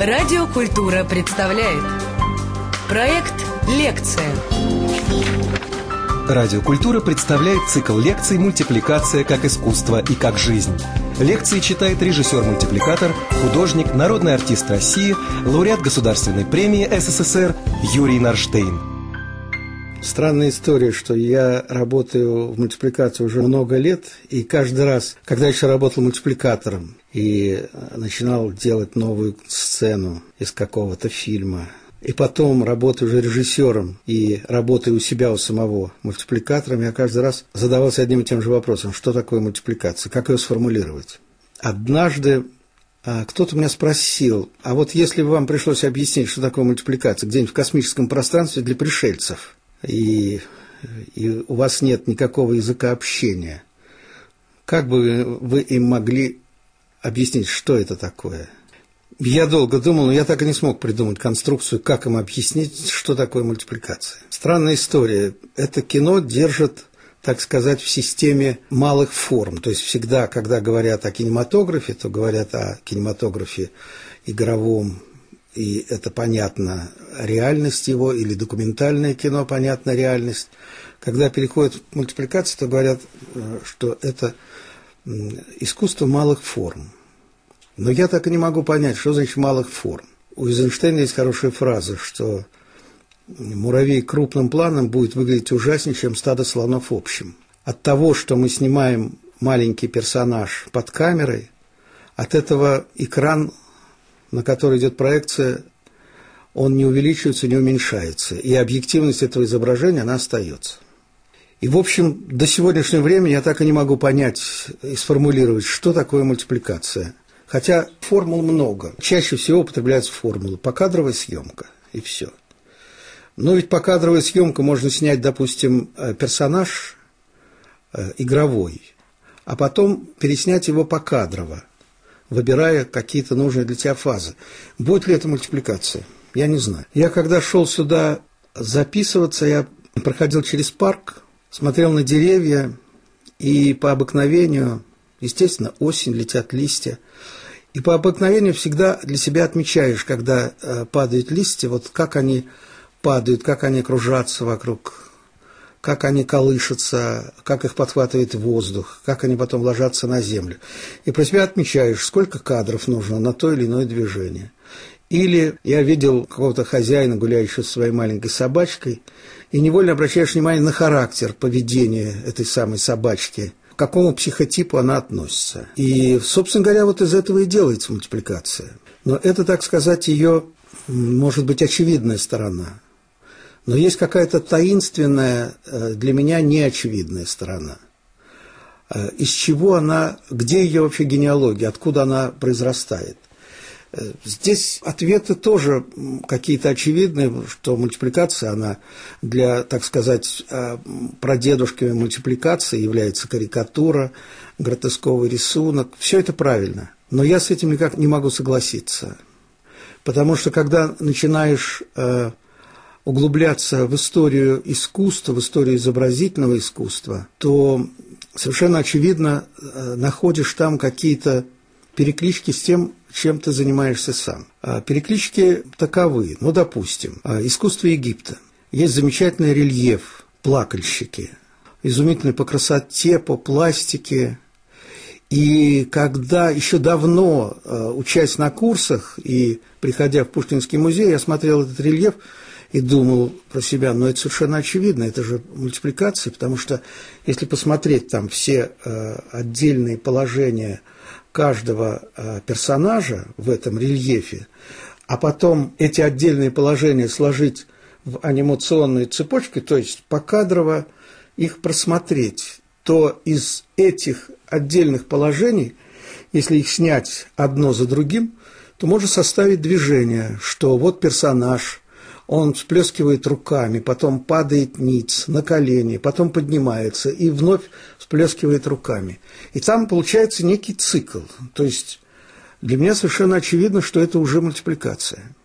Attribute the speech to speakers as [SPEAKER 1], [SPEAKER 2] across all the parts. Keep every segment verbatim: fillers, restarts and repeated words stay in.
[SPEAKER 1] Радио Культура представляет проект «Лекция».
[SPEAKER 2] Радио Культура представляет цикл лекций «Мультипликация как искусство и как жизнь». Лекции читает режиссер-мультипликатор, художник, народный артист России, лауреат Государственной премии СССР Юрий Нарштейн.
[SPEAKER 3] Странная история, что я работаю в мультипликации уже много лет, и каждый раз, когда я еще работал мультипликатором и начинал делать новую сцену из какого-то фильма, и потом работаю уже режиссером и работаю у себя у самого мультипликатором, я каждый раз задавался одним и тем же вопросом: что такое мультипликация, как ее сформулировать. Однажды кто-то меня спросил: а вот если бы вам пришлось объяснить, что такое мультипликация, где-нибудь в космическом пространстве для пришельцев, и, и у вас нет никакого языка общения, как бы вы им могли объяснить, что это такое? Я долго думал, но я так и не смог придумать конструкцию, как им объяснить, что такое мультипликация. Странная история. Это кино держит, так сказать, в системе малых форм. То есть всегда, когда говорят о кинематографе, то говорят о кинематографе игровом, и это понятно, реальность его, или документальное кино, понятна реальность. Когда переходит к мультипликации, то говорят, что это искусство малых форм. Но я так и не могу понять, что значит малых форм. У Эйзенштейна есть хорошая фраза, что муравей крупным планом будет выглядеть ужаснее, чем стадо слонов общим. От того, что мы снимаем маленький персонаж под камерой, от этого экран, на который идет проекция, он не увеличивается, не уменьшается, и объективность этого изображения, она остается. И, в общем, до сегодняшнего времени я так и не могу понять и сформулировать, что такое мультипликация. Хотя формул много. Чаще всего употребляются формулы: покадровая съемка, и все. Но ведь покадровая съемка можно снять, допустим, персонаж игровой, а потом переснять его покадрово, выбирая какие-то нужные для тебя фазы. Будет ли это мультипликация? Я не знаю. Я когда шел сюда записываться, я проходил через парк, смотрел на деревья, и по обыкновению, естественно, осень, летят листья, и по обыкновению всегда для себя отмечаешь, когда падают листья, вот как они падают, как они кружатся вокруг, как они колышутся, как их подхватывает воздух, как они потом ложатся на землю. И про себя отмечаешь, сколько кадров нужно на то или иное движение. Или я видел какого-то хозяина, гуляющего со своей маленькой собачкой, и невольно обращаешь внимание на характер поведения этой самой собачки, к какому психотипу она относится. И, собственно говоря, вот из этого и делается мультипликация. Но это, так сказать, ее, может быть, очевидная сторона. Но есть какая-то таинственная, для меня неочевидная сторона. Из чего она, где ее вообще генеалогия, откуда она произрастает? Здесь ответы тоже какие-то очевидные, что мультипликация, она для, так сказать, прадедушками мультипликации является карикатура, гротесковый рисунок. Все это правильно, но я с этим никак не могу согласиться. Потому что когда начинаешь углубляться в историю искусства, в историю изобразительного искусства, то совершенно очевидно находишь там какие-то переклички с тем, чем ты занимаешься сам. Переклички таковы. Ну, допустим, искусство Египта. Есть замечательный рельеф, плакальщики, изумительный по красоте, по пластике. И когда еще давно, учась на курсах и приходя в Пушкинский музей, я смотрел этот рельеф и думал про себя: ну, это совершенно очевидно, это же мультипликация, потому что если посмотреть там все отдельные положения каждого персонажа в этом рельефе, а потом эти отдельные положения сложить в анимационную цепочку, то есть покадрово их просмотреть, то из этих отдельных положений, если их снять одно за другим, то можно составить движение, что вот персонаж, он всплескивает руками, потом падает ниц на колени, потом поднимается и вновь всплескивает руками. И там получается некий цикл. То есть для меня совершенно очевидно, что это уже мультипликация.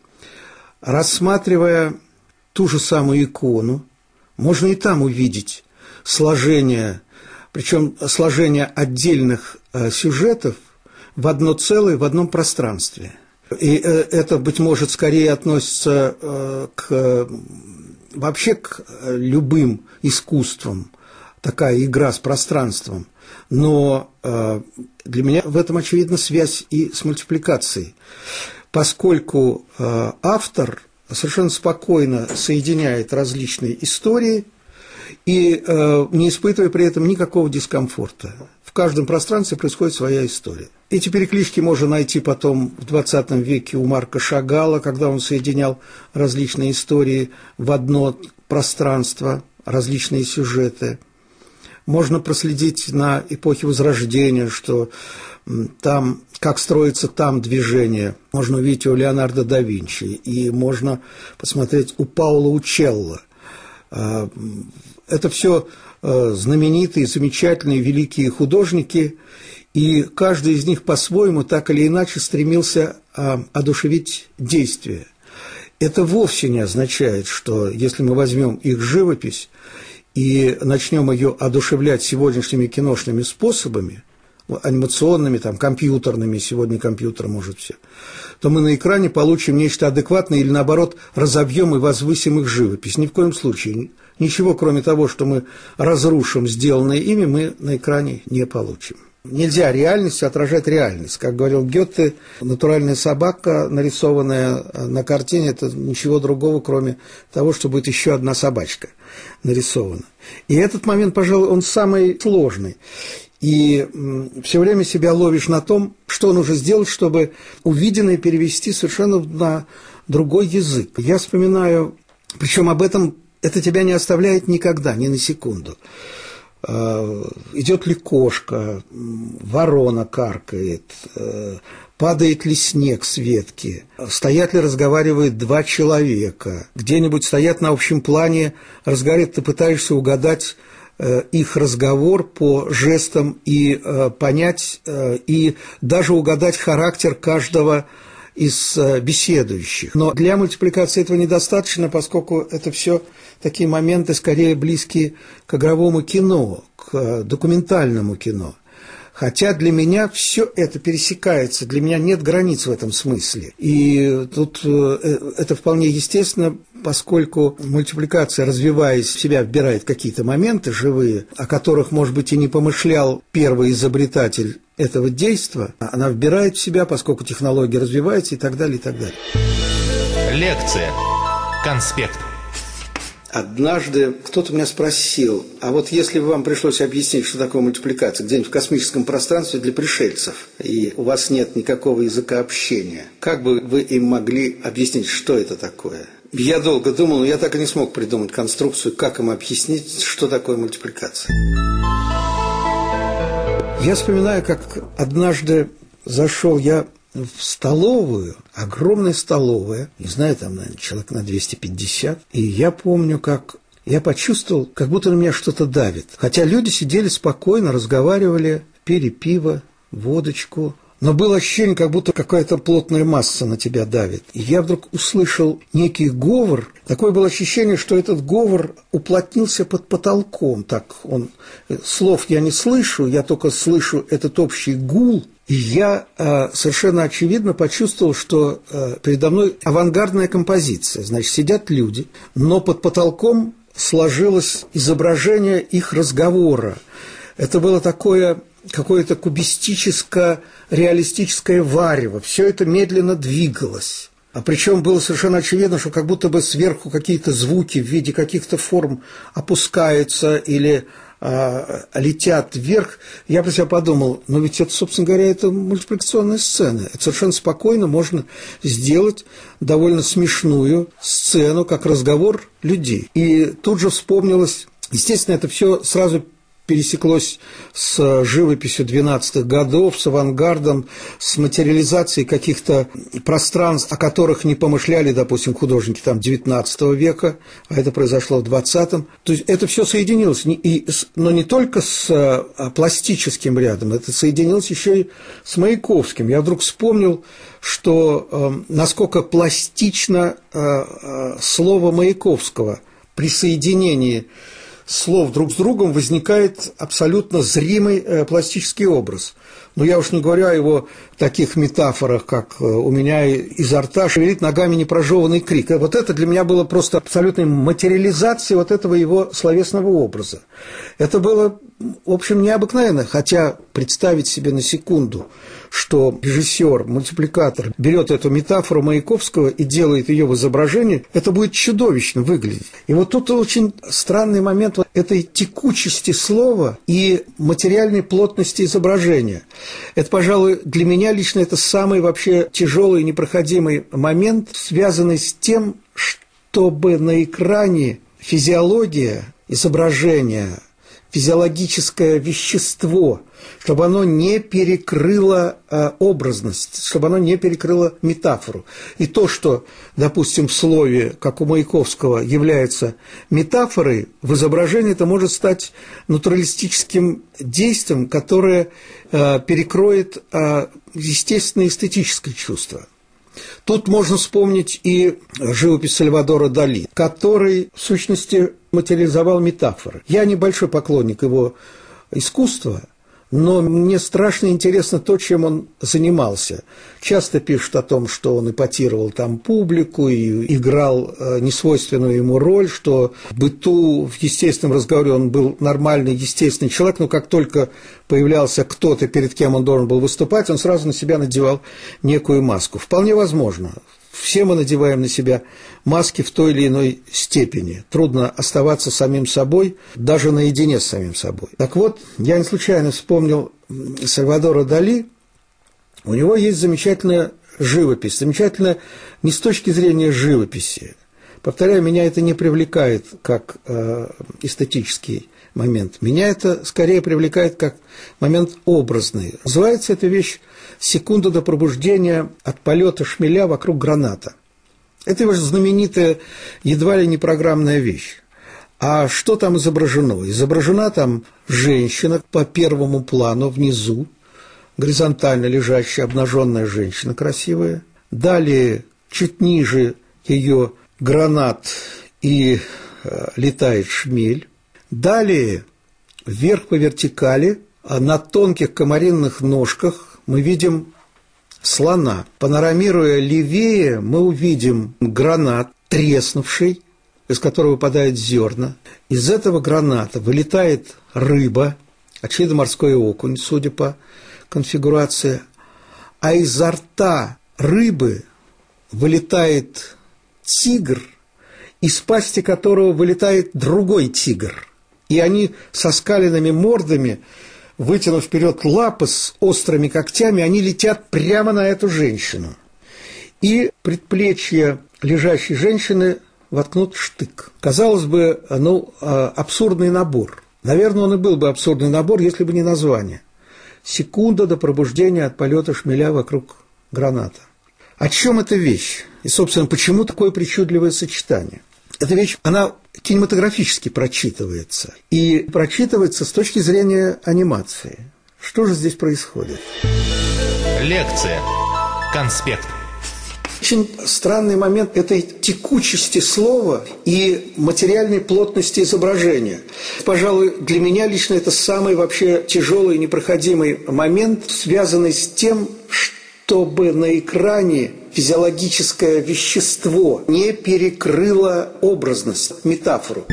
[SPEAKER 3] Рассматривая ту же самую икону, можно и там увидеть сложение, причем сложение отдельных сюжетов в одно целое, в одном пространстве. И это, быть может, скорее относится к, вообще к любым искусствам, такая игра с пространством. Но для меня в этом, очевидно, связь и с мультипликацией, поскольку автор совершенно спокойно соединяет различные истории и не испытывая при этом никакого дискомфорта. В каждом пространстве происходит своя история. Эти переклички можно найти потом в двадцатом веке у Марка Шагала, когда он соединял различные истории в одно пространство, различные сюжеты. Можно проследить на эпохе Возрождения, что там, как строится там движение, можно увидеть у Леонардо да Винчи, и можно посмотреть у Паоло Учелло. Это все знаменитые, замечательные, великие художники, и каждый из них по-своему так или иначе стремился одушевить действие. Это вовсе не означает, что если мы возьмем их живопись и начнем ее одушевлять сегодняшними киношными способами, анимационными, там, компьютерными, сегодня компьютер может все, то мы на экране получим нечто адекватное или, наоборот, разобьем и возвысим их живопись. Ни в коем случае. Ничего, кроме того, что мы разрушим сделанное ими, мы на экране не получим. Нельзя реальность отражать реальность. Как говорил Гёте, натуральная собака, нарисованная на картине, это ничего другого, кроме того, что будет еще одна собачка нарисована. И этот момент, пожалуй, он самый сложный. И все время себя ловишь на том, что нужно сделать, чтобы увиденное перевести совершенно на другой язык. Я вспоминаю, причем об этом это тебя не оставляет никогда, ни на секунду. Идет ли кошка, ворона каркает, падает ли снег с ветки, стоят ли, разговаривают два человека, где-нибудь стоят на общем плане, разговаривают, ты пытаешься угадать их разговор по жестам и понять, и даже угадать характер каждого из беседующих. Но для мультипликации этого недостаточно, поскольку это все такие моменты, скорее близкие к игровому кино, к документальному кино. Хотя для меня все это пересекается, для меня нет границ в этом смысле. И тут это вполне естественно, поскольку мультипликация, развиваясь в себя, вбирает какие-то моменты живые, о которых, может быть, и не помышлял первый изобретатель этого действа, она вбирает в себя, поскольку технология развивается и так далее, и так далее.
[SPEAKER 4] Лекция. Конспект.
[SPEAKER 3] Однажды кто-то меня спросил, а вот если бы вам пришлось объяснить, что такое мультипликация, где-нибудь в космическом пространстве для пришельцев, и у вас нет никакого языка общения, как бы вы им могли объяснить, что это такое? Я долго думал, но я так и не смог придумать конструкцию, как им объяснить, что такое мультипликация. Я вспоминаю, как однажды зашел я в столовую, огромная столовая, не знаю, там, наверное, человек на двести пятьдесят, и я помню, как я почувствовал, как будто на меня что-то давит. Хотя люди сидели спокойно, разговаривали, пили пиво, водочку, но было ощущение, как будто какая-то плотная масса на тебя давит. И я вдруг услышал некий говор. Такое было ощущение, что этот говор уплотнился под потолком. Так он, слов я не слышу, я только слышу этот общий гул. И я э, совершенно очевидно почувствовал, что э, передо мной авангардная композиция. Значит, сидят люди, но под потолком сложилось изображение их разговора. Это было такое какое-то кубистическо-реалистическое варево. Все это медленно двигалось. А причем было совершенно очевидно, что как будто бы сверху какие-то звуки в виде каких-то форм опускаются или а, летят вверх. Я про себя подумал, ну ведь это, собственно говоря, это мультипликационная сцена. Это совершенно спокойно можно сделать довольно смешную сцену, как разговор людей. И тут же вспомнилось, естественно, это все сразу пересеклось с живописью двенадцатых годов, с авангардом, с материализацией каких-то пространств, о которых не помышляли, допустим, художники там девятнадцатого века, а это произошло в двадцатом. То есть это все соединилось, и, но не только с пластическим рядом, это соединилось еще и с Маяковским. Я вдруг вспомнил, что э, насколько пластично э, э, слово Маяковского при соединении слов друг с другом возникает абсолютно зримый э, пластический образ. Но я уж не говорю о его таких метафорах, как э, у меня изо рта шевелит ногами непрожеванный крик. Вот это для меня было просто абсолютной материализацией вот этого его словесного образа. Это было, в общем, необыкновенно, хотя представить себе на секунду, что режиссер, мультипликатор берет эту метафору Маяковского и делает ее в изображении, это будет чудовищно выглядеть. И вот тут очень странный момент вот этой текучести слова и материальной плотности изображения. Это, пожалуй, для меня лично это самый вообще тяжелый и непроходимый момент, связанный с тем, чтобы на экране физиология изображения, физиологическое вещество, чтобы оно не перекрыло э, образность, чтобы оно не перекрыло метафору. И то, что, допустим, в слове, как у Маяковского, является метафорой, в изображении это может стать натуралистическим действием, которое э, перекроет э, естественное эстетическое чувство. Тут можно вспомнить и живопись Сальвадора Дали, который, в сущности, материализовал метафоры. Я небольшой поклонник его искусства, но мне страшно интересно то, чем он занимался. Часто пишут о том, что он эпатировал там публику и играл несвойственную ему роль, что в быту, в естественном разговоре он был нормальный, естественный человек, но как только появлялся кто-то, перед кем он должен был выступать, он сразу на себя надевал некую маску. Вполне возможно. Все мы надеваем на себя маски в той или иной степени. Трудно оставаться самим собой, даже наедине с самим собой. Так вот, я не случайно вспомнил Сальвадора Дали. У него есть замечательная живопись. Замечательная не с точки зрения живописи. Повторяю, меня это не привлекает как э, эстетический момент. Меня это скорее привлекает как момент образный. Называется эта вещь «Секунда до пробуждения от полета шмеля вокруг граната». Это его знаменитая, едва ли не программная вещь. А что там изображено? Изображена там женщина по первому плану внизу, горизонтально лежащая обнаженная женщина красивая. Далее чуть ниже ее гранат и э, летает шмель. Далее вверх по вертикали на тонких комаринных ножках мы видим слона. Панорамируя левее, мы увидим гранат, треснувший, из которого выпадают зерна. Из этого граната вылетает рыба, очевидно, морской окунь, судя по конфигурации. А изо рта рыбы вылетает тигр, из пасти которого вылетает другой тигр. И они со скаленными мордами, вытянув вперед лапы с острыми когтями, они летят прямо на эту женщину. И предплечье лежащей женщины воткнут штык. Казалось бы, ну, абсурдный набор. Наверное, он и был бы абсурдный набор, если бы не название. «Секунда до пробуждения от полета шмеля вокруг граната». О чем эта вещь? И, собственно, почему такое причудливое сочетание? Эта вещь, она кинематографически прочитывается. И прочитывается с точки зрения анимации. Что же здесь происходит?
[SPEAKER 4] Лекция. Конспект.
[SPEAKER 3] Очень странный момент этой текучести слова и материальной плотности изображения. Пожалуй, для меня лично это самый вообще тяжелый и непроходимый момент, связанный с тем, чтобы на экране физиологическое вещество не перекрыло образность, метафору.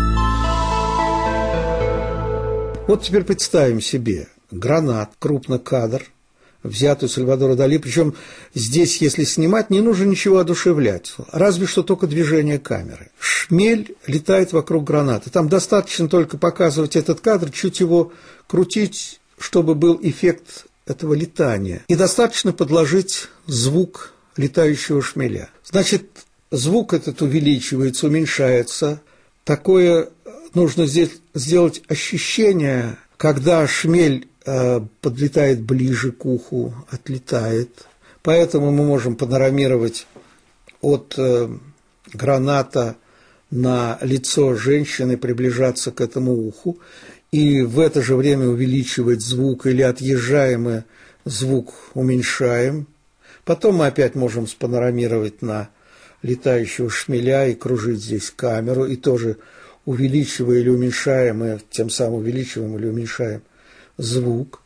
[SPEAKER 3] Вот теперь представим себе гранат, крупнокадр, взятый у Сальвадора Дали. Причем здесь, если снимать, не нужно ничего одушевлять, разве что только движение камеры. Шмель летает вокруг граната. Там достаточно только показывать этот кадр, чуть его крутить, чтобы был эффект этого летания. И достаточно подложить звук летающего шмеля. Значит, звук этот увеличивается, уменьшается. Такое нужно здесь сделать ощущение, когда шмель э, подлетает ближе к уху, отлетает. Поэтому мы можем панорамировать от э, граната на лицо женщины, приближаться к этому уху, и в это же время увеличивать звук, или отъезжаем и звук уменьшаем. Потом мы опять можем спанорамировать на летающего шмеля и кружить здесь камеру, и тоже увеличивая или уменьшая, мы тем самым увеличиваем или уменьшаем звук.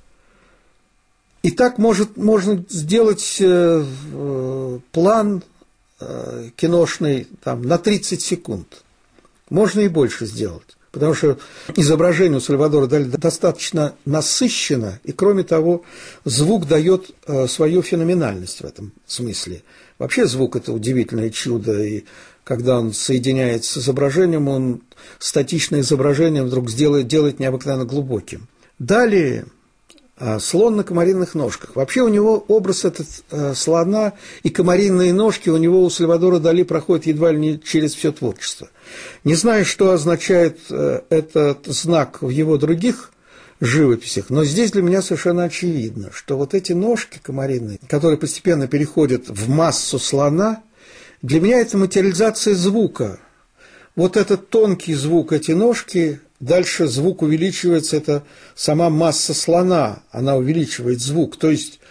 [SPEAKER 3] И так может, можно сделать э, э, план э, киношный там, на тридцать секунд. Можно и больше сделать. Потому что изображение у Сальвадора Дали достаточно насыщено, и, кроме того, звук дает э, свою феноменальность в этом смысле. Вообще звук – это удивительное чудо, и когда он соединяется с изображением, он статичное изображение вдруг сделает, делает необыкновенно глубоким. Далее слон на комариных ножках. Вообще у него образ этот э, слона и комариные ножки у него у Сальвадора Дали проходит едва ли не через все творчество. Не знаю, что означает э, этот знак в его других живописях, но здесь для меня совершенно очевидно, что вот эти ножки комариные, которые постепенно переходят в массу слона, для меня это материализация звука. Вот этот тонкий звук, эти ножки, дальше звук увеличивается, это сама масса слона, она увеличивает звук. То есть,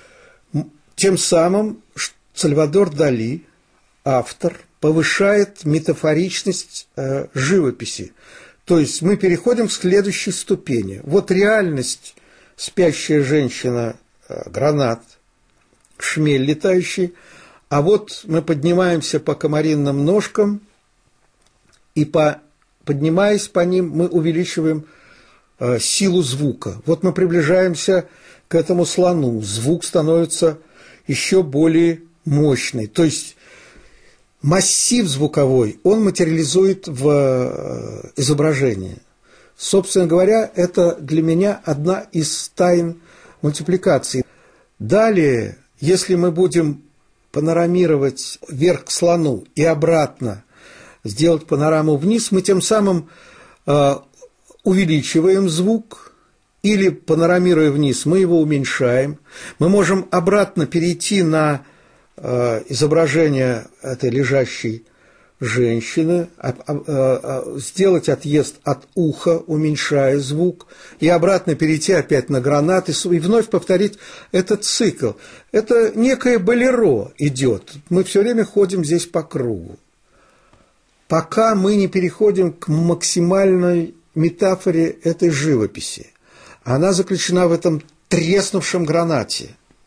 [SPEAKER 3] тем самым Сальвадор Дали, автор, повышает метафоричность э, живописи. То есть, мы переходим к следующей ступени. Вот реальность, спящая женщина, э, гранат, шмель летающий, а вот мы поднимаемся по комаринным ножкам, и по, поднимаясь по ним, мы увеличиваем э, силу звука. Вот мы приближаемся к этому слону, звук становится еще более мощный. То есть массив звуковой, он материализует в э, изображении. Собственно говоря, это для меня одна из тайн мультипликации. Далее, если мы будем панорамировать вверх к слону и обратно, сделать панораму вниз, мы тем самым э, увеличиваем звук, или, панорамируя вниз, мы его уменьшаем. Мы можем обратно перейти на э, изображение этой лежащей женщины, а, а, а, сделать отъезд от уха, уменьшая звук, и обратно перейти опять на гранат, и, и вновь повторить этот цикл. Это некое болеро идет. Мы все время ходим здесь по кругу, пока мы не переходим к максимальной метафоре этой живописи. Она заключена в этом треснувшем гранате,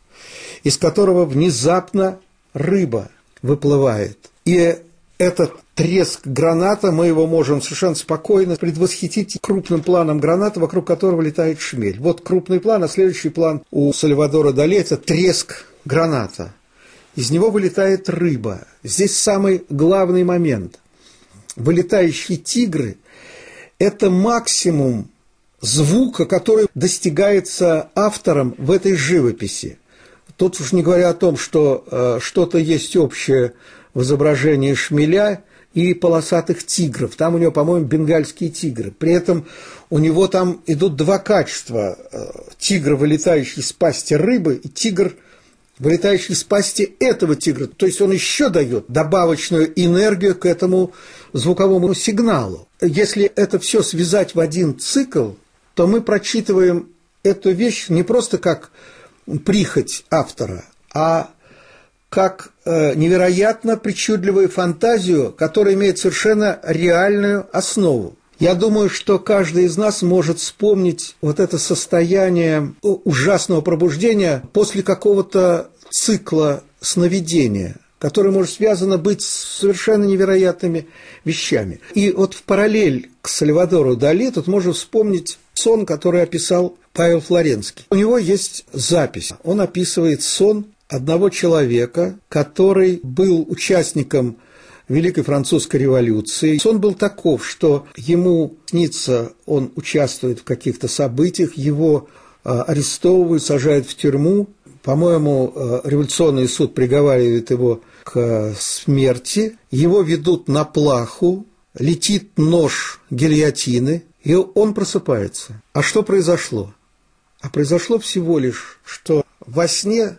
[SPEAKER 3] из которого внезапно рыба выплывает. И этот треск граната, мы его можем совершенно спокойно предвосхитить крупным планом граната, вокруг которого летает шмель. Вот крупный план, а следующий план у Сальвадора Дали – это треск граната. Из него вылетает рыба. Здесь самый главный момент. Вылетающие тигры – это максимум звука, который достигается автором в этой живописи. Тут уж не говоря о том, что э, что-то есть общее в изображении шмеля и полосатых тигров. Там у него, по-моему, бенгальские тигры. При этом у него там идут два качества. Тигр, вылетающий из пасти рыбы, и тигр, вылетающий из пасти этого тигра. То есть он еще дает добавочную энергию к этому звуковому сигналу. Если это все связать в один цикл, то мы прочитываем эту вещь не просто как прихоть автора, а как э, невероятно причудливую фантазию, которая имеет совершенно реальную основу. Я думаю, что каждый из нас может вспомнить вот это состояние ужасного пробуждения после какого-то цикла сновидения, которое может связано быть с совершенно невероятными вещами. И вот в параллель к Сальвадору Дали тут можно вспомнить сон, который описал Павел Флоренский. У него есть запись. Он описывает сон одного человека, который был участником Великой Французской революции. Сон был таков, что ему снится, он участвует в каких-то событиях, его а, арестовывают, сажают в тюрьму. По-моему, а, революционный суд приговаривает его к а, смерти. Его ведут на плаху, летит нож гильотины, и он просыпается. А что произошло? А произошло всего лишь, что во сне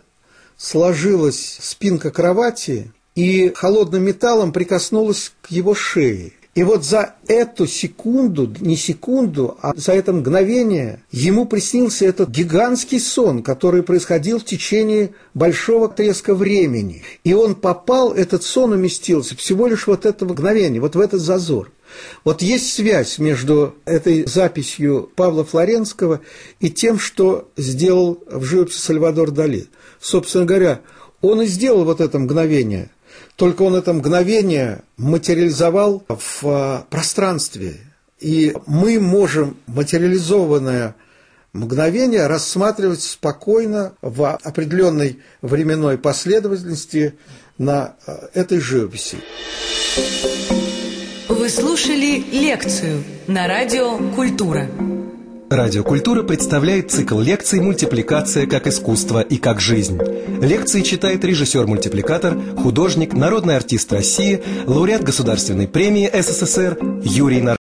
[SPEAKER 3] сложилась спинка кровати, и холодным металлом прикоснулась к его шее. И вот за эту секунду, не секунду, а за это мгновение ему приснился этот гигантский сон, который происходил в течение большого отрезка времени. И он попал, этот сон уместился всего лишь вот это мгновение, вот в этот зазор. Вот есть связь между этой записью Павла Флоренского и тем, что сделал в живописи Сальвадор Дали. Собственно говоря, он и сделал вот это мгновение, только он это мгновение материализовал в пространстве. И мы можем материализованное мгновение рассматривать спокойно в определенной временной последовательности на этой живописи.
[SPEAKER 1] Вы слушали лекцию на радио «Культура».
[SPEAKER 2] Радио «Культура» представляет цикл лекций «Мультипликация как искусство и как жизнь». Лекции читает режиссер-мультипликатор, художник, народный артист России, лауреат Государственной премии СССР Юрий Нарышкин.